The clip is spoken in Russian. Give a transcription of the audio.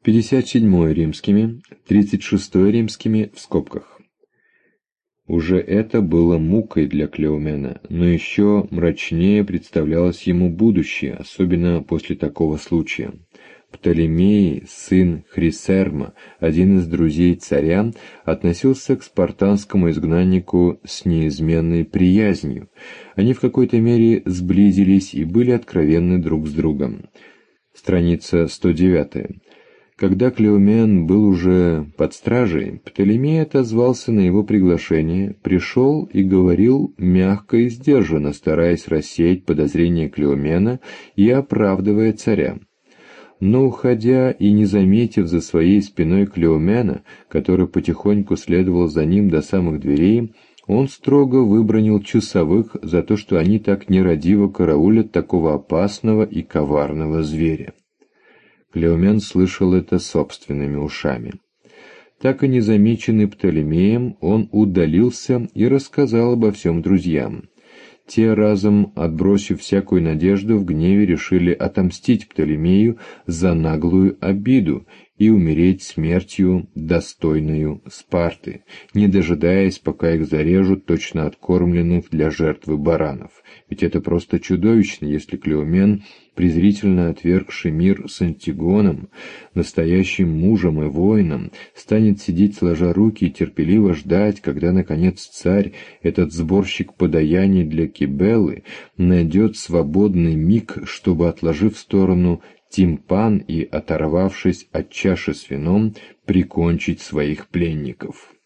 57 римскими, 36 римскими в скобках. Уже это было мукой для Клеомена, но еще мрачнее представлялось ему будущее, особенно после такого случая. Птолемей, сын Хрисерма, один из друзей царя, относился к спартанскому изгнаннику с неизменной приязнью. Они в какой-то мере сблизились и были откровенны друг с другом. Страница 109. Когда Клеомен был уже под стражей, Птолемей отозвался на его приглашение, пришел и говорил мягко и сдержанно, стараясь рассеять подозрения Клеомена и оправдывая царя. Но, уходя и не заметив за своей спиной Клеомена, который потихоньку следовал за ним до самых дверей, он строго выбранил часовых за то, что они так нерадиво караулят такого опасного и коварного зверя. Клеомен слышал это собственными ушами. Так и незамеченный Птолемеем, он удалился и рассказал обо всем друзьям. Те, разом отбросив всякую надежду, в гневе решили отомстить Птолемею за наглую обиду и умереть смертью, достойною Спарты, не дожидаясь, пока их зарежут точно откормленных для жертвы баранов. Ведь это просто чудовищно, если Клеомен, презрительно отвергший мир с Антигоном, настоящим мужем и воином, станет сидеть сложа руки и терпеливо ждать, когда, наконец, царь, этот сборщик подаяний для Кибелы, найдет свободный миг, чтобы, отложив в сторону тимпан и, оторвавшись от чаши с вином, прикончить своих пленников.